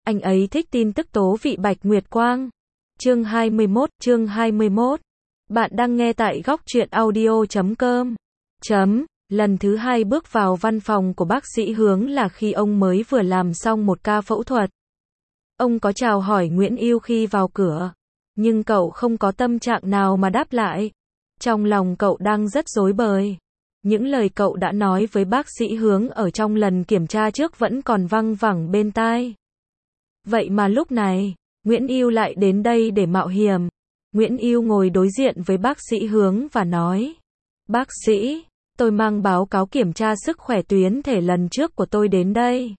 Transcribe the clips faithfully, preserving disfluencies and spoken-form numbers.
Anh ấy thích tin tức tố vị bạch nguyệt quang. Chương hai mươi mốt, chương hai mươi mốt. Bạn đang nghe tại góc truyện audio chấm com. Chấm, lần thứ hai bước vào văn phòng của bác sĩ Hướng là khi ông mới vừa làm xong một ca phẫu thuật. Ông có chào hỏi Nguyễn Yêu khi vào cửa, nhưng cậu không có tâm trạng nào mà đáp lại. Trong lòng cậu đang rất rối bời. Những lời cậu đã nói với bác sĩ Hướng ở trong lần kiểm tra trước vẫn còn văng vẳng bên tai. Vậy mà lúc này, Nguyễn Yêu lại đến đây để mạo hiểm. Nguyễn Yêu ngồi đối diện với bác sĩ Hướng và nói: Bác sĩ, tôi mang báo cáo kiểm tra sức khỏe tuyến thể lần trước của tôi đến đây.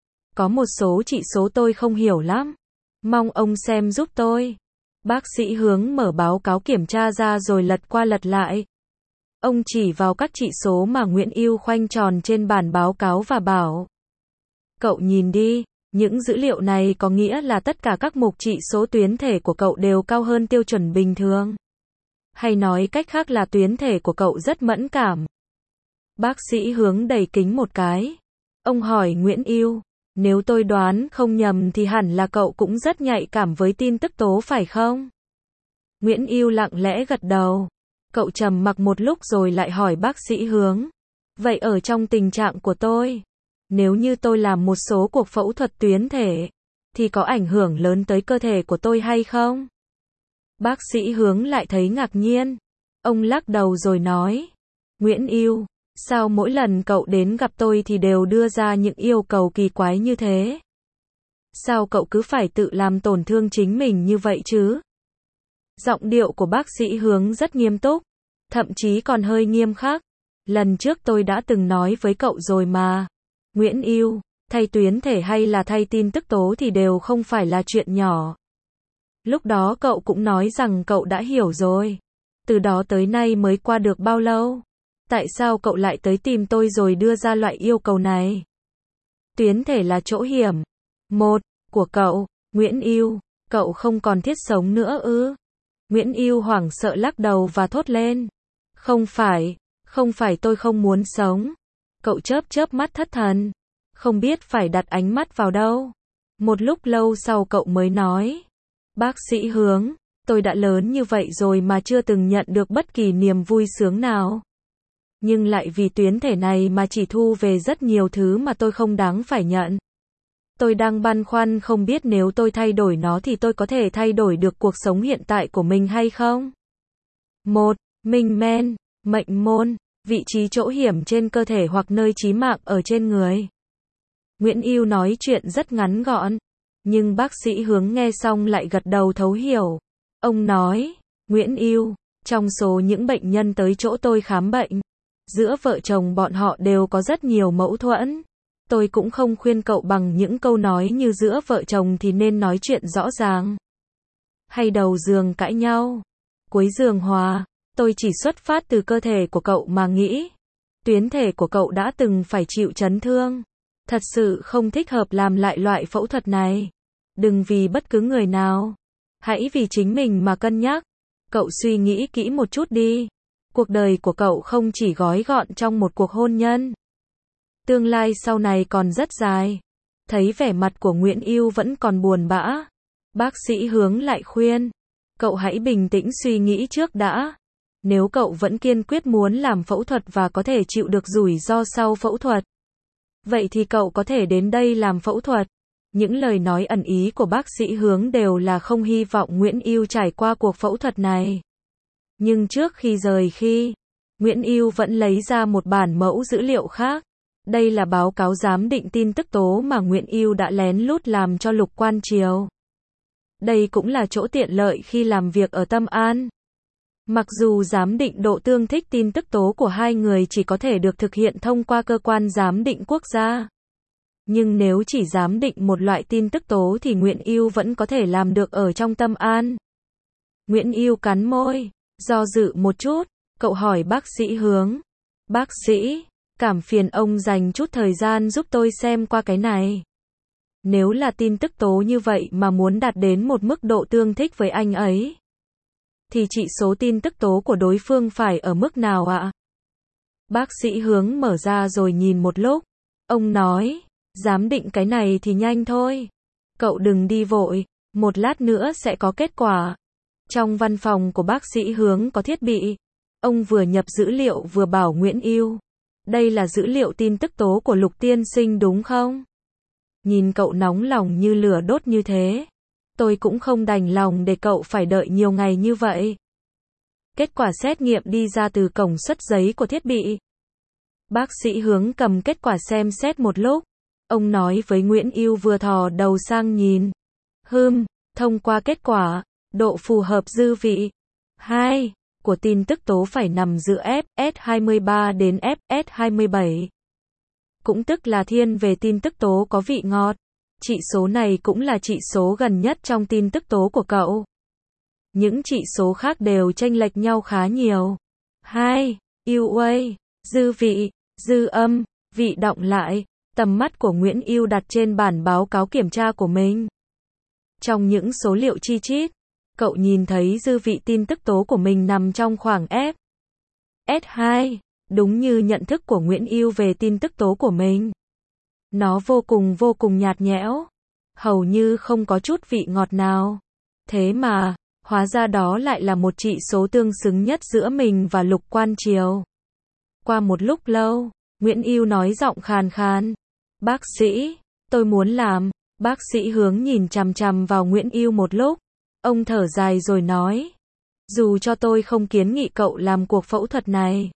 Có một số chỉ số tôi không hiểu lắm. Mong ông xem giúp tôi. Bác sĩ Hướng mở báo cáo kiểm tra ra rồi lật qua lật lại. Ông chỉ vào các chỉ số mà Nguyễn Yêu khoanh tròn trên bản báo cáo và bảo: Cậu nhìn đi, những dữ liệu này có nghĩa là tất cả các mục chỉ số tuyến thể của cậu đều cao hơn tiêu chuẩn bình thường. Hay nói cách khác là tuyến thể của cậu rất mẫn cảm. Bác sĩ Hướng đẩy kính một cái. Ông hỏi Nguyễn Yêu: Nếu tôi đoán không nhầm thì hẳn là cậu cũng rất nhạy cảm với tin tức tố phải không? Nguyễn Yêu lặng lẽ gật đầu. Cậu trầm mặc một lúc rồi lại hỏi bác sĩ Hướng: Vậy ở trong tình trạng của tôi, nếu như tôi làm một số cuộc phẫu thuật tuyến thể, thì có ảnh hưởng lớn tới cơ thể của tôi hay không? Bác sĩ Hướng lại thấy ngạc nhiên. Ông lắc đầu rồi nói: Nguyễn Yêu, sao mỗi lần cậu đến gặp tôi thì đều đưa ra những yêu cầu kỳ quái như thế? Sao cậu cứ phải tự làm tổn thương chính mình như vậy chứ? Giọng điệu của bác sĩ Hướng rất nghiêm túc, thậm chí còn hơi nghiêm khắc. Lần trước tôi đã từng nói với cậu rồi mà. Nguyễn Yêu, thay tuyến thể hay là thay tin tức tố thì đều không phải là chuyện nhỏ. Lúc đó cậu cũng nói rằng cậu đã hiểu rồi. Từ đó tới nay mới qua được bao lâu? Tại sao cậu lại tới tìm tôi rồi đưa ra loại yêu cầu này? Tuyến thể là chỗ hiểm một của cậu, Nguyễn Yêu. Cậu không còn thiết sống nữa ư? Nguyễn Yêu hoảng sợ lắc đầu và thốt lên: Không phải, không phải tôi không muốn sống. Cậu chớp chớp mắt thất thần, không biết phải đặt ánh mắt vào đâu. Một lúc lâu sau cậu mới nói: Bác sĩ Hướng, tôi đã lớn như vậy rồi mà chưa từng nhận được bất kỳ niềm vui sướng nào. Nhưng lại vì tuyến thể này mà chỉ thu về rất nhiều thứ mà tôi không đáng phải nhận. Tôi đang băn khoăn không biết nếu tôi thay đổi nó thì tôi có thể thay đổi được cuộc sống hiện tại của mình hay không? một. Minh men, mệnh môn, vị trí chỗ hiểm trên cơ thể hoặc nơi chí mạng ở trên người. Nguyễn Yêu nói chuyện rất ngắn gọn, nhưng bác sĩ Hướng nghe xong lại gật đầu thấu hiểu. Ông nói: Nguyễn Yêu, trong số những bệnh nhân tới chỗ tôi khám bệnh, giữa vợ chồng bọn họ đều có rất nhiều mâu thuẫn. Tôi cũng không khuyên cậu bằng những câu nói như giữa vợ chồng thì nên nói chuyện rõ ràng, hay đầu giường cãi nhau, cuối giường hòa. Tôi chỉ xuất phát từ cơ thể của cậu mà nghĩ. Tuyến thể của cậu đã từng phải chịu chấn thương. Thật sự không thích hợp làm lại loại phẫu thuật này. Đừng vì bất cứ người nào. Hãy vì chính mình mà cân nhắc. Cậu suy nghĩ kỹ một chút đi. Cuộc đời của cậu không chỉ gói gọn trong một cuộc hôn nhân. Tương lai sau này còn rất dài. Thấy vẻ mặt của Nguyễn Yêu vẫn còn buồn bã, bác sĩ Hướng lại khuyên: Cậu hãy bình tĩnh suy nghĩ trước đã. Nếu cậu vẫn kiên quyết muốn làm phẫu thuật và có thể chịu được rủi ro sau phẫu thuật, vậy thì cậu có thể đến đây làm phẫu thuật. Những lời nói ẩn ý của bác sĩ Hướng đều là không hy vọng Nguyễn Yêu trải qua cuộc phẫu thuật này. Nhưng trước khi rời khi, Nguyễn Yêu vẫn lấy ra một bản mẫu dữ liệu khác. Đây là báo cáo giám định tin tức tố mà Nguyễn Yêu đã lén lút làm cho Lục Quan Triều. Đây cũng là chỗ tiện lợi khi làm việc ở Tâm An. Mặc dù giám định độ tương thích tin tức tố của hai người chỉ có thể được thực hiện thông qua cơ quan giám định quốc gia, nhưng nếu chỉ giám định một loại tin tức tố thì Nguyễn Yêu vẫn có thể làm được ở trong Tâm An. Nguyễn Yêu cắn môi, do dự một chút, cậu hỏi bác sĩ Hướng: Bác sĩ, cảm phiền ông dành chút thời gian giúp tôi xem qua cái này. Nếu là tin tức tố như vậy mà muốn đạt đến một mức độ tương thích với anh ấy, thì chỉ số tin tức tố của đối phương phải ở mức nào ạ? Bác sĩ Hướng mở ra rồi nhìn một lúc. Ông nói: Giám định cái này thì nhanh thôi. Cậu đừng đi vội, một lát nữa sẽ có kết quả. Trong văn phòng của bác sĩ Hướng có thiết bị. Ông vừa nhập dữ liệu vừa bảo Nguyễn Yêu. Đây là dữ liệu tin tức tố của Lục tiên sinh đúng không? Nhìn cậu nóng lòng như lửa đốt như thế. Tôi cũng không đành lòng để cậu phải đợi nhiều ngày như vậy. Kết quả xét nghiệm đi ra từ cổng xuất giấy của thiết bị. Bác sĩ Hướng cầm kết quả xem xét một lúc. Ông nói với Nguyễn Yêu vừa thò đầu sang nhìn. Hừm, thông qua kết quả, độ phù hợp dư vị hai của tin tức tố phải nằm giữa F S hai mươi ba đến F S hai mươi bảy. Cũng tức là thiên về tin tức tố có vị ngọt. Chỉ số này cũng là chỉ số gần nhất trong tin tức tố của cậu. Những chỉ số khác đều chênh lệch nhau khá nhiều. hai. u a, dư vị, dư âm, vị đọng lại. Tầm mắt của Nguyễn Yêu đặt trên bản báo cáo kiểm tra của mình. Trong những số liệu chi chít, cậu nhìn thấy dư vị tin tức tố của mình nằm trong khoảng F S hai, đúng như nhận thức của Nguyễn Yêu về tin tức tố của mình. Nó vô cùng vô cùng nhạt nhẽo, hầu như không có chút vị ngọt nào. Thế mà, hóa ra đó lại là một chỉ số tương xứng nhất giữa mình và Lục Quan Triều. Qua một lúc lâu, Nguyễn Yêu nói giọng khàn khàn. Bác sĩ, tôi muốn làm. Bác sĩ Hướng nhìn chằm chằm vào Nguyễn Yêu một lúc. Ông thở dài rồi nói. Dù cho tôi không kiến nghị cậu làm cuộc phẫu thuật này.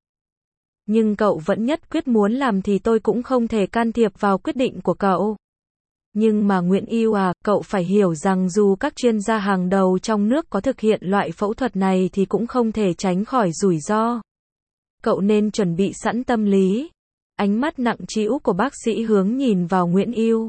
Nhưng cậu vẫn nhất quyết muốn làm thì tôi cũng không thể can thiệp vào quyết định của cậu. Nhưng mà Nguyễn Yêu à, cậu phải hiểu rằng dù các chuyên gia hàng đầu trong nước có thực hiện loại phẫu thuật này thì cũng không thể tránh khỏi rủi ro. Cậu nên chuẩn bị sẵn tâm lý. Ánh mắt nặng trĩu của bác sĩ Hướng nhìn vào Nguyễn Yêu.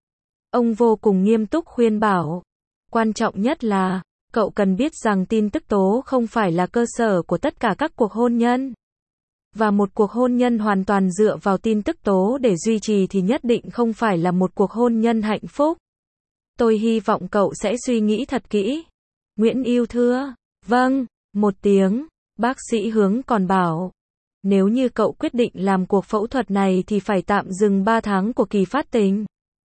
Ông vô cùng nghiêm túc khuyên bảo. Quan trọng nhất là, cậu cần biết rằng tin tức tố không phải là cơ sở của tất cả các cuộc hôn nhân. Và một cuộc hôn nhân hoàn toàn dựa vào tin tức tố để duy trì thì nhất định không phải là một cuộc hôn nhân hạnh phúc. Tôi hy vọng cậu sẽ suy nghĩ thật kỹ. Nguyễn Yêu thưa. Vâng, một tiếng. Bác sĩ Hướng còn bảo. Nếu như cậu quyết định làm cuộc phẫu thuật này thì phải tạm dừng ba tháng của kỳ phát tình.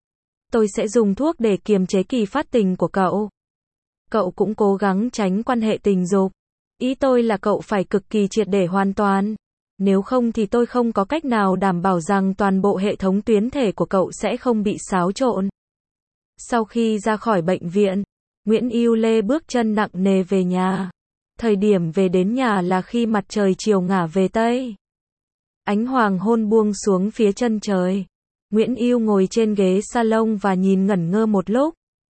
Tôi sẽ dùng thuốc để kiềm chế kỳ phát tình của cậu. Cậu cũng cố gắng tránh quan hệ tình dục. Ý tôi là cậu phải cực kỳ triệt để hoàn toàn. Nếu không thì tôi không có cách nào đảm bảo rằng toàn bộ hệ thống tuyến thể của cậu sẽ không bị xáo trộn. Sau khi ra khỏi bệnh viện, Nguyễn Yêu Lê bước chân nặng nề về nhà. Thời điểm về đến nhà là khi mặt trời chiều ngả về Tây. Ánh hoàng hôn buông xuống phía chân trời. Nguyễn Yêu ngồi trên ghế salon và nhìn ngẩn ngơ một lúc.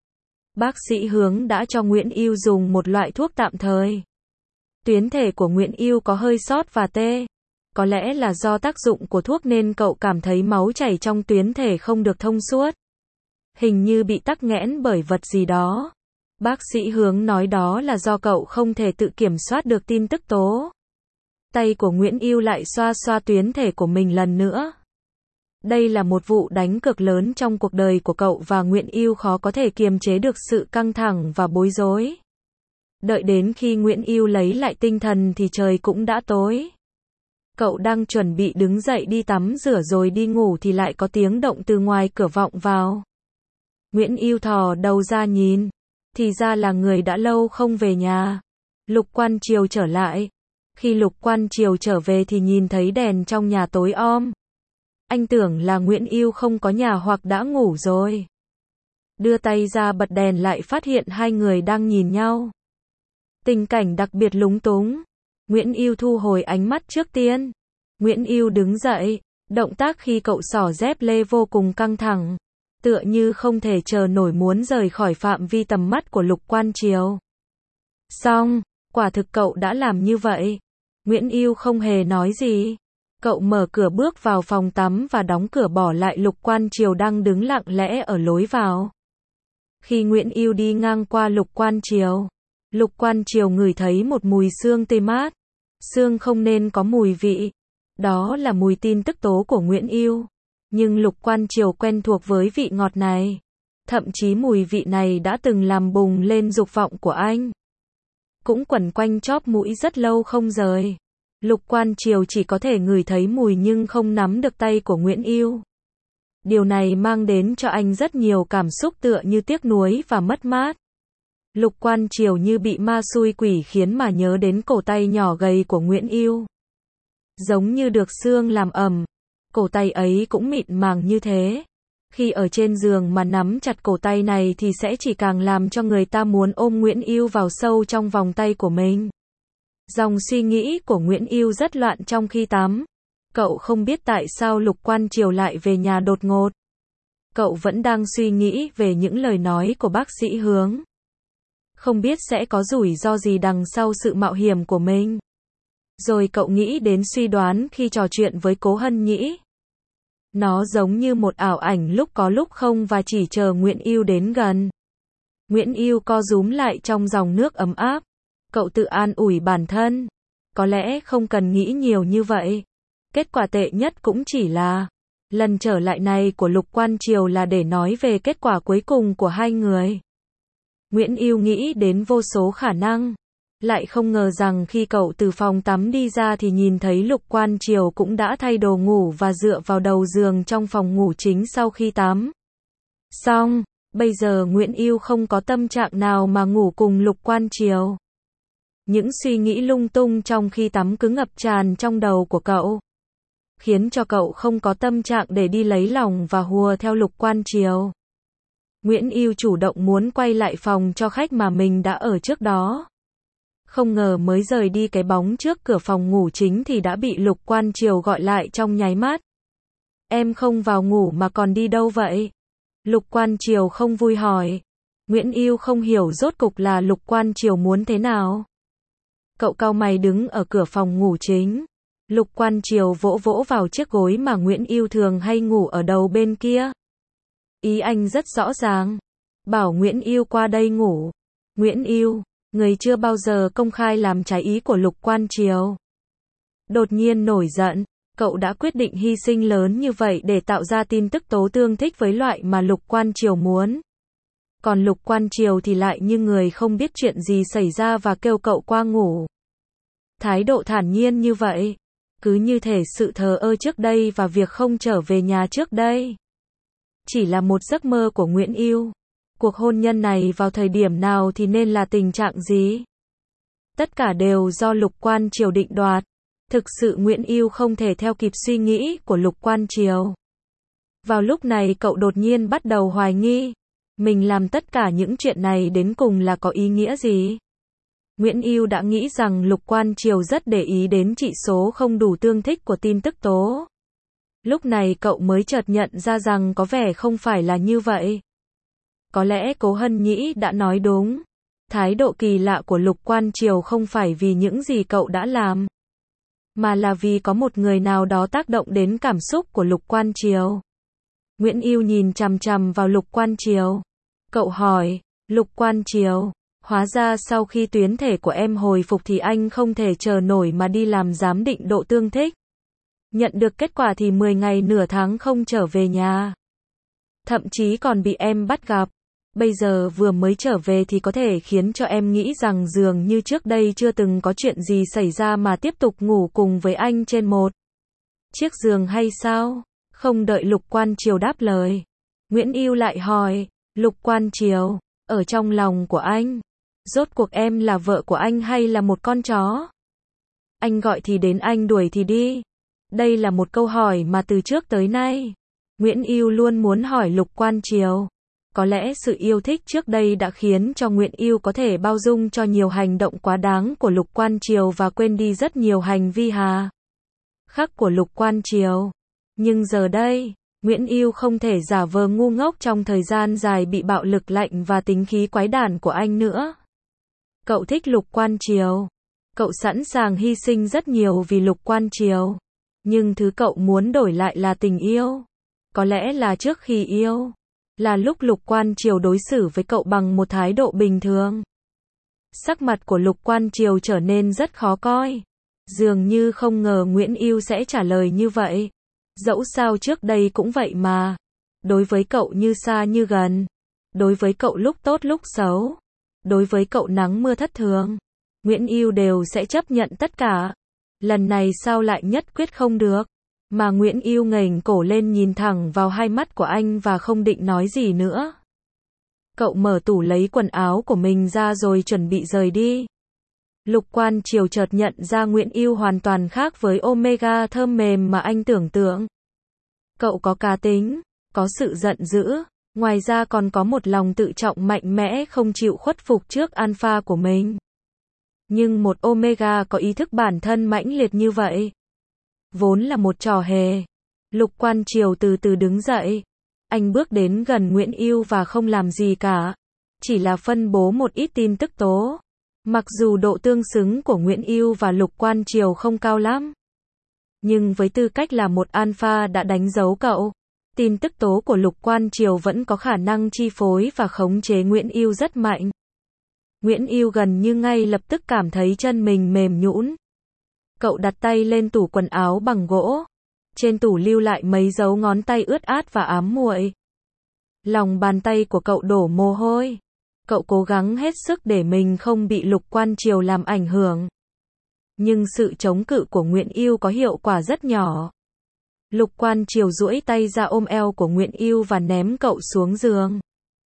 Bác sĩ Hướng đã cho Nguyễn Yêu dùng một loại thuốc tạm thời. Tuyến thể của Nguyễn Yêu có hơi sót và tê. Có lẽ là do tác dụng của thuốc nên cậu cảm thấy máu chảy trong tuyến thể không được thông suốt. Hình như bị tắc nghẽn bởi vật gì đó. Bác sĩ Hướng nói đó là do cậu không thể tự kiểm soát được tin tức tố. Tay của Nguyễn Yêu lại xoa xoa tuyến thể của mình lần nữa. Đây là một vụ đánh cược lớn trong cuộc đời của cậu và Nguyễn Yêu khó có thể kiềm chế được sự căng thẳng và bối rối. Đợi đến khi Nguyễn Yêu lấy lại tinh thần thì trời cũng đã tối. Cậu đang chuẩn bị đứng dậy đi tắm rửa rồi đi ngủ thì lại có tiếng động từ ngoài cửa vọng vào. Nguyễn Yêu thò đầu ra nhìn. Thì ra là người đã lâu không về nhà. Lục Quan Triều trở lại. Khi Lục Quan Triều trở về thì nhìn thấy đèn trong nhà tối om. Anh tưởng là Nguyễn Yêu không có nhà hoặc đã ngủ rồi. Đưa tay ra bật đèn lại phát hiện hai người đang nhìn nhau. Tình cảnh đặc biệt lúng túng. Nguyễn Yêu thu hồi ánh mắt trước tiên. Nguyễn Yêu đứng dậy. Động tác khi cậu xỏ dép lê vô cùng căng thẳng. Tựa như không thể chờ nổi muốn rời khỏi phạm vi tầm mắt của Lục Quan Triều. Xong, quả thực cậu đã làm như vậy. Nguyễn Yêu không hề nói gì. Cậu mở cửa bước vào phòng tắm và đóng cửa bỏ lại Lục Quan Triều đang đứng lặng lẽ ở lối vào. Khi Nguyễn Yêu đi ngang qua Lục Quan Triều, Lục Quan Triều ngửi thấy một mùi xương tươi mát. Xương không nên có mùi vị. Đó là mùi tin tức tố của Nguyễn Yêu. Nhưng Lục Quan Triều quen thuộc với vị ngọt này. Thậm chí mùi vị này đã từng làm bùng lên dục vọng của anh. Cũng quẩn quanh chóp mũi rất lâu không rời. Lục Quan Triều chỉ có thể ngửi thấy mùi nhưng không nắm được tay của Nguyễn Yêu. Điều này mang đến cho anh rất nhiều cảm xúc tựa như tiếc nuối và mất mát. Lục Quan Triều như bị ma xui quỷ khiến mà nhớ đến cổ tay nhỏ gầy của Nguyễn Yêu. Giống như được xương làm ẩm, cổ tay ấy cũng mịn màng như thế. Khi ở trên giường mà nắm chặt cổ tay này thì sẽ chỉ càng làm cho người ta muốn ôm Nguyễn Yêu vào sâu trong vòng tay của mình. Dòng suy nghĩ của Nguyễn Yêu rất loạn trong khi tắm. Cậu không biết tại sao Lục Quan Triều lại về nhà đột ngột. Cậu vẫn đang suy nghĩ về những lời nói của bác sĩ Hướng. Không biết sẽ có rủi ro gì đằng sau sự mạo hiểm của mình. Rồi cậu nghĩ đến suy đoán khi trò chuyện với Cố Hân Nhĩ. Nó giống như một ảo ảnh lúc có lúc không và chỉ chờ Nguyễn Yêu đến gần. Nguyễn Yêu co rúm lại trong dòng nước ấm áp. Cậu tự an ủi bản thân. Có lẽ không cần nghĩ nhiều như vậy. Kết quả tệ nhất cũng chỉ là lần trở lại này của Lục Quan Triều là để nói về kết quả cuối cùng của hai người. Nguyễn Yêu nghĩ đến vô số khả năng. Lại không ngờ rằng khi cậu từ phòng tắm đi ra thì nhìn thấy Lục Quan Triều cũng đã thay đồ ngủ và dựa vào đầu giường trong phòng ngủ chính sau khi tắm. Xong, bây giờ Nguyễn Yêu không có tâm trạng nào mà ngủ cùng Lục Quan Triều. Những suy nghĩ lung tung trong khi tắm cứ ngập tràn trong đầu của cậu. Khiến cho cậu không có tâm trạng để đi lấy lòng và hùa theo Lục Quan Triều. Nguyễn Yêu chủ động muốn quay lại phòng cho khách mà mình đã ở trước đó. Không ngờ mới rời đi cái bóng trước cửa phòng ngủ chính thì đã bị Lục Quan Triều gọi lại trong nháy mắt. Em không vào ngủ mà còn đi đâu vậy? Lục Quan Triều không vui hỏi. Nguyễn Yêu không hiểu rốt cục là Lục Quan Triều muốn thế nào. Cậu cau mày đứng ở cửa phòng ngủ chính. Lục Quan Triều vỗ vỗ vào chiếc gối mà Nguyễn Yêu thường hay ngủ ở đầu bên kia. Ý anh rất rõ ràng. Bảo Nguyễn Yêu qua đây ngủ. Nguyễn Yêu, người chưa bao giờ công khai làm trái ý của Lục Quan Triều. Đột nhiên nổi giận, cậu đã quyết định hy sinh lớn như vậy để tạo ra tin tức tố tương thích với loại mà Lục Quan Triều muốn. Còn Lục Quan Triều thì lại như người không biết chuyện gì xảy ra và kêu cậu qua ngủ. Thái độ thản nhiên như vậy, cứ như thể sự thờ ơ trước đây và việc không trở về nhà trước đây chỉ là một giấc mơ của Nguyễn Yêu. Cuộc hôn nhân này vào thời điểm nào thì nên là tình trạng gì? Tất cả đều do Lục Quan Triều định đoạt. Thực sự Nguyễn Yêu không thể theo kịp suy nghĩ của Lục Quan Triều. Vào lúc này cậu đột nhiên bắt đầu hoài nghi. Mình làm tất cả những chuyện này đến cùng là có ý nghĩa gì? Nguyễn Yêu đã nghĩ rằng Lục Quan Triều rất để ý đến chỉ số không đủ tương thích của tin tức tố. Lúc này cậu mới chợt nhận ra rằng có vẻ không phải là như vậy. Có lẽ Cố Hân Nhĩ đã nói đúng. Thái độ kỳ lạ của Lục Quan Triều không phải vì những gì cậu đã làm, mà là vì có một người nào đó tác động đến cảm xúc của Lục Quan Triều. Nguyễn Yêu nhìn chằm chằm vào Lục Quan Triều. Cậu hỏi, Lục Quan Triều, hóa ra sau khi tuyến thể của em hồi phục thì anh không thể chờ nổi mà đi làm giám định độ tương thích. Nhận được kết quả thì mười ngày nửa tháng không trở về nhà. Thậm chí còn bị em bắt gặp. Bây giờ vừa mới trở về thì có thể khiến cho em nghĩ rằng dường như trước đây chưa từng có chuyện gì xảy ra mà tiếp tục ngủ cùng với anh trên một chiếc giường hay sao? Không đợi Lục Quan Triều đáp lời, Nguyễn Yêu lại hỏi, Lục Quan Triều, ở trong lòng của anh, rốt cuộc em là vợ của anh hay là một con chó? Anh gọi thì đến, anh đuổi thì đi. Đây là một câu hỏi mà từ trước tới nay, Nguyễn Yêu luôn muốn hỏi Lục Quan Triều. Có lẽ sự yêu thích trước đây đã khiến cho Nguyễn Yêu có thể bao dung cho nhiều hành động quá đáng của Lục Quan Triều và quên đi rất nhiều hành vi hà khắc của Lục Quan Triều. Nhưng giờ đây, Nguyễn Yêu không thể giả vờ ngu ngốc trong thời gian dài bị bạo lực lạnh và tính khí quái đản của anh nữa. Cậu thích Lục Quan Triều. Cậu sẵn sàng hy sinh rất nhiều vì Lục Quan Triều. Nhưng thứ cậu muốn đổi lại là tình yêu. Có lẽ là trước khi yêu, là lúc Lục Quan Triều đối xử với cậu bằng một thái độ bình thường. Sắc mặt của Lục Quan Triều trở nên rất khó coi. Dường như không ngờ Nguyễn Yêu sẽ trả lời như vậy. Dẫu sao trước đây cũng vậy mà. Đối với cậu như xa như gần. Đối với cậu lúc tốt lúc xấu. Đối với cậu nắng mưa thất thường. Nguyễn Yêu đều sẽ chấp nhận tất cả. Lần này sao lại nhất quyết không được? Mà Nguyễn Yêu ngẩng cổ lên nhìn thẳng vào hai mắt của anh và không định nói gì nữa. Cậu mở tủ lấy quần áo của mình ra rồi chuẩn bị rời đi. Lục Quan Triều chợt nhận ra Nguyễn Yêu hoàn toàn khác với Omega thơm mềm mà anh tưởng tượng. Cậu có cá tính, có sự giận dữ, ngoài ra còn có một lòng tự trọng mạnh mẽ không chịu khuất phục trước alpha của mình. Nhưng một Omega có ý thức bản thân mãnh liệt như vậy, vốn là một trò hề. Lục Quan Triều từ từ đứng dậy. Anh bước đến gần Nguyễn Yêu và không làm gì cả. Chỉ là phân bố một ít tin tức tố. Mặc dù độ tương xứng của Nguyễn Yêu và Lục Quan Triều không cao lắm. Nhưng với tư cách là một alpha đã đánh dấu cậu, tin tức tố của Lục Quan Triều vẫn có khả năng chi phối và khống chế Nguyễn Yêu rất mạnh. Nguyễn Yêu gần như ngay lập tức cảm thấy chân mình mềm nhũn. Cậu đặt tay lên tủ quần áo bằng gỗ. Trên tủ lưu lại mấy dấu ngón tay ướt át và ám muội. Lòng bàn tay của cậu đổ mồ hôi. Cậu cố gắng hết sức để mình không bị Lục Quan Triều làm ảnh hưởng. Nhưng sự chống cự của Nguyễn Yêu có hiệu quả rất nhỏ. Lục Quan Triều duỗi tay ra ôm eo của Nguyễn Yêu và ném cậu xuống giường.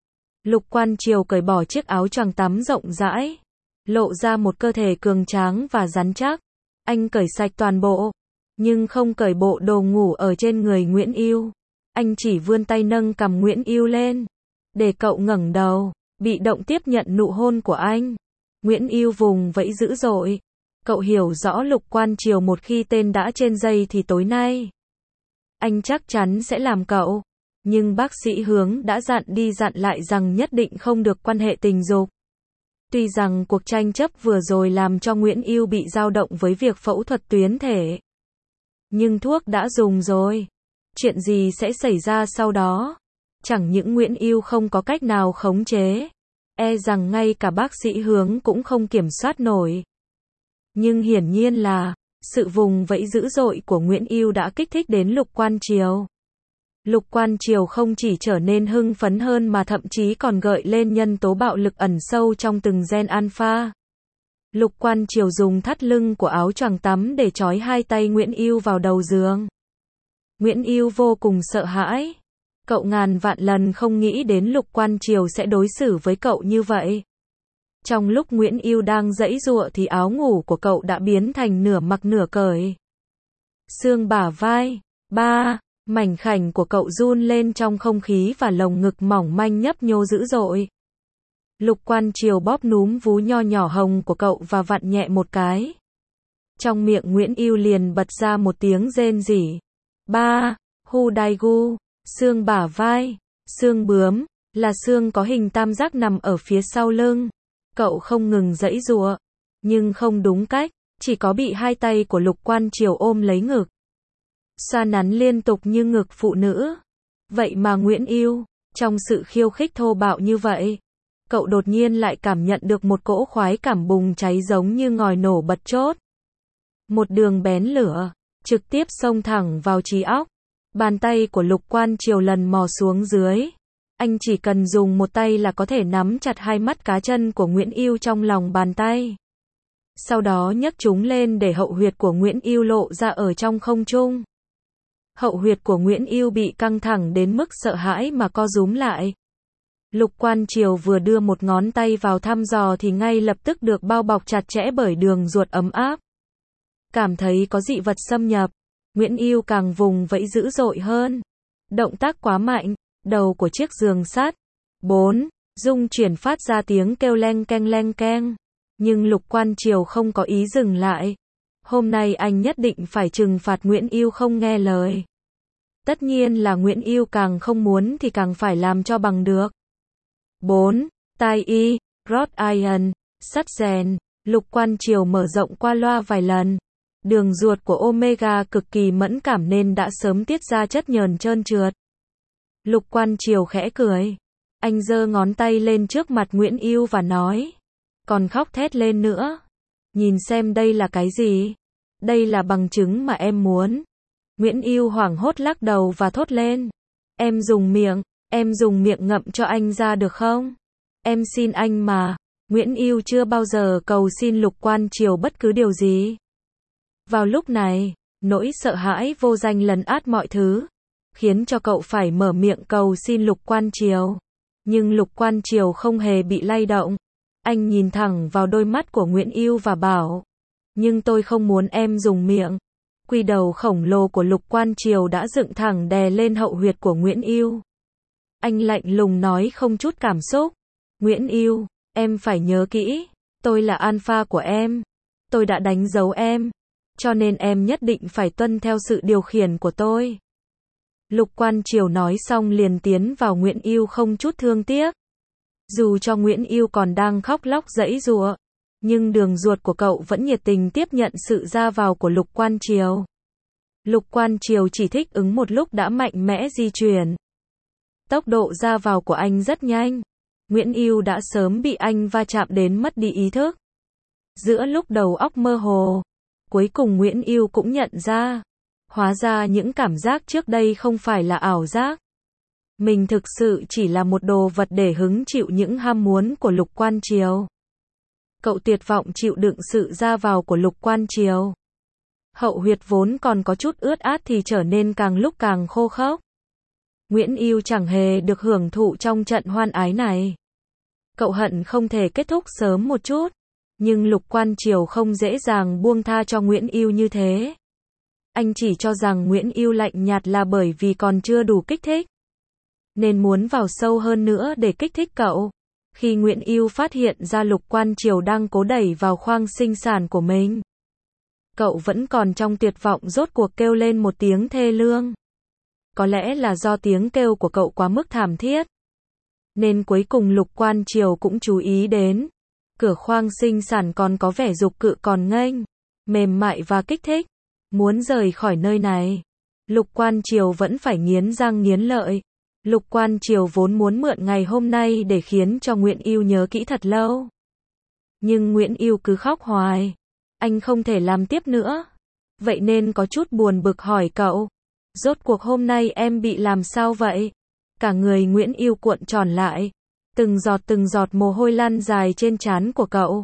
Lục Quan Triều cởi bỏ chiếc áo choàng tắm rộng rãi, lộ ra một cơ thể cường tráng và rắn chắc. Anh cởi sạch toàn bộ, nhưng không cởi bộ đồ ngủ ở trên người Nguyễn Yêu. Anh chỉ vươn tay nâng cằm Nguyễn Yêu lên, để cậu ngẩng đầu, bị động tiếp nhận nụ hôn của anh. Nguyễn Yêu vùng vẫy dữ dội. Cậu hiểu rõ Lục Quan Triều một khi tên đã trên dây thì tối nay anh chắc chắn sẽ làm cậu. Nhưng bác sĩ Hướng đã dặn đi dặn lại rằng nhất định không được quan hệ tình dục. Tuy rằng cuộc tranh chấp vừa rồi làm cho Nguyễn Yêu bị dao động với việc phẫu thuật tuyến thể, nhưng thuốc đã dùng rồi. Chuyện gì sẽ xảy ra sau đó? Chẳng những Nguyễn Yêu không có cách nào khống chế, e rằng ngay cả bác sĩ Hướng cũng không kiểm soát nổi. Nhưng hiển nhiên là, sự vùng vẫy dữ dội của Nguyễn Yêu đã kích thích đến Lục Quan Triều. Lục Quan Triều không chỉ trở nên hưng phấn hơn mà thậm chí còn gợi lên nhân tố bạo lực ẩn sâu trong từng gen alpha. Lục Quan Triều dùng thắt lưng của áo choàng tắm để trói hai tay Nguyễn Yêu vào đầu giường. Nguyễn Yêu vô cùng sợ hãi. Cậu ngàn vạn lần không nghĩ đến Lục Quan Triều sẽ đối xử với cậu như vậy. Trong lúc Nguyễn Yêu đang giãy giụa thì áo ngủ của cậu đã biến thành nửa mặc nửa cởi. Xương bả vai, ba, mảnh khảnh của cậu run lên trong không khí và lồng ngực mỏng manh nhấp nhô dữ dội. Lục Quan Triều bóp núm vú nho nhỏ hồng của cậu và vặn nhẹ một cái. Trong miệng Nguyễn Yêu liền bật ra một tiếng rên rỉ. Ba, hu đai gu, xương bả vai, xương bướm, là xương có hình tam giác nằm ở phía sau lưng. Cậu không ngừng giãy giụa, nhưng không đúng cách, chỉ có bị hai tay của Lục Quan Triều ôm lấy ngực, xoa nắn liên tục như ngực phụ nữ. Vậy mà Nguyễn Yêu, trong sự khiêu khích thô bạo như vậy, cậu đột nhiên lại cảm nhận được một cỗ khoái cảm bùng cháy giống như ngòi nổ bật chốt. Một đường bén lửa, trực tiếp xông thẳng vào trí óc. Bàn tay của Lục Quan Triều lần mò xuống dưới. Anh chỉ cần dùng một tay là có thể nắm chặt hai mắt cá chân của Nguyễn Yêu trong lòng bàn tay. Sau đó nhấc chúng lên để hậu huyệt của Nguyễn Yêu lộ ra ở trong không trung. Hậu huyệt của Nguyễn Yêu bị căng thẳng đến mức sợ hãi mà co rúm lại. Lục Quan Triều vừa đưa một ngón tay vào thăm dò thì ngay lập tức được bao bọc chặt chẽ bởi đường ruột ấm áp. Cảm thấy có dị vật xâm nhập, Nguyễn Yêu càng vùng vẫy dữ dội hơn. Động tác quá mạnh, đầu của chiếc giường sắt. bốn. Rung chuyển phát ra tiếng kêu leng keng leng keng. Nhưng Lục Quan Triều không có ý dừng lại. Hôm nay anh nhất định phải trừng phạt Nguyễn Yêu không nghe lời. Tất nhiên là Nguyễn Yêu càng không muốn thì càng phải làm cho bằng được. bốn. Tai y, rod iron, sắt rèn. Lục Quan Triều mở rộng qua loa vài lần. Đường ruột của Omega cực kỳ mẫn cảm nên đã sớm tiết ra chất nhờn trơn trượt. Lục Quan Triều khẽ cười. Anh giơ ngón tay lên trước mặt Nguyễn Yêu và nói. Còn khóc thét lên nữa. Nhìn xem đây là cái gì? Đây là bằng chứng mà em muốn. Nguyễn Yêu hoảng hốt lắc đầu và thốt lên. Em dùng miệng, em dùng miệng ngậm cho anh ra được không? Em xin anh mà. Nguyễn Yêu chưa bao giờ cầu xin Lục Quan Triều bất cứ điều gì. Vào lúc này, Nỗi sợ hãi vô danh lấn át mọi thứ, khiến cho cậu phải mở miệng cầu xin Lục Quan Triều. Nhưng Lục Quan Triều không hề bị lay động. Anh nhìn thẳng vào đôi mắt của Nguyễn Yêu và bảo, nhưng tôi không muốn em dùng miệng. Quy đầu khổng lồ của Lục Quan Triều đã dựng thẳng đè lên hậu huyệt của Nguyễn Yêu. Anh lạnh lùng nói không chút cảm xúc, Nguyễn Yêu, em phải nhớ kỹ, tôi là alpha của em. Tôi đã đánh dấu em, cho nên em nhất định phải tuân theo sự điều khiển của tôi. Lục Quan Triều nói xong liền tiến vào Nguyễn Yêu không chút thương tiếc. Dù cho Nguyễn Yêu còn đang khóc lóc giãy giụa, nhưng đường ruột của cậu vẫn nhiệt tình tiếp nhận sự ra vào của Lục Quan Triều. Lục Quan Triều chỉ thích ứng một lúc đã mạnh mẽ di chuyển. Tốc độ ra vào của anh rất nhanh. Nguyễn Yêu đã sớm bị anh va chạm đến mất đi ý thức. Giữa lúc đầu óc mơ hồ, cuối cùng Nguyễn Yêu cũng nhận ra, hóa ra những cảm giác trước đây không phải là ảo giác. Mình thực sự chỉ là một đồ vật để hứng chịu những ham muốn của Lục Quan Triều. Cậu tuyệt vọng chịu đựng sự ra vào của Lục Quan Triều. Hậu huyệt vốn còn có chút ướt át thì trở nên càng lúc càng khô khốc. Nguyễn Yêu chẳng hề được hưởng thụ trong trận hoan ái này. Cậu hận không thể kết thúc sớm một chút. Nhưng Lục Quan Triều không dễ dàng buông tha cho Nguyễn Yêu như thế. Anh chỉ cho rằng Nguyễn Yêu lạnh nhạt là bởi vì còn chưa đủ kích thích, nên muốn vào sâu hơn nữa để kích thích cậu. Khi Nguyễn Yêu phát hiện ra Lục Quan Triều đang cố đẩy vào khoang sinh sản của mình, cậu vẫn còn trong tuyệt vọng rốt cuộc kêu lên một tiếng thê lương. Có lẽ là do tiếng kêu của cậu quá mức thảm thiết, nên cuối cùng Lục Quan Triều cũng chú ý đến. Cửa khoang sinh sản còn có vẻ dục cự còn nghênh, mềm mại và kích thích. Muốn rời khỏi nơi này, Lục Quan Triều vẫn phải nghiến răng nghiến lợi. Lục Quan Triều vốn muốn mượn ngày hôm nay để khiến cho Nguyễn Yêu nhớ kỹ thật lâu. Nhưng Nguyễn Yêu cứ khóc hoài. Anh không thể làm tiếp nữa. Vậy nên có chút buồn bực hỏi cậu, rốt cuộc hôm nay em bị làm sao vậy? Cả người Nguyễn Yêu cuộn tròn lại. Từng giọt từng giọt mồ hôi lăn dài trên trán của cậu.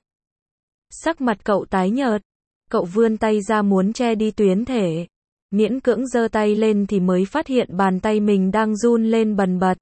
Sắc mặt cậu tái nhợt. Cậu vươn tay ra muốn che đi tuyến thể. Miễn cưỡng giơ tay lên thì mới phát hiện bàn tay mình đang run lên bần bật.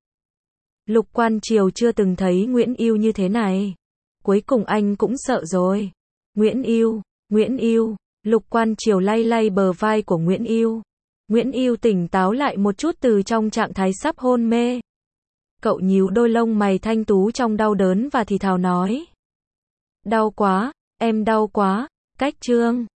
Lục Quan Triều chưa từng thấy Nguyễn Yêu như thế này. Cuối cùng anh cũng sợ rồi. Nguyễn Yêu, Nguyễn Yêu. Lục Quan Triều lay lay bờ vai của Nguyễn Yêu. Nguyễn Yêu tỉnh táo lại một chút từ trong trạng thái sắp hôn mê. Cậu nhíu đôi lông mày thanh tú trong đau đớn và thì thào nói. Đau quá, em đau quá. Cách chương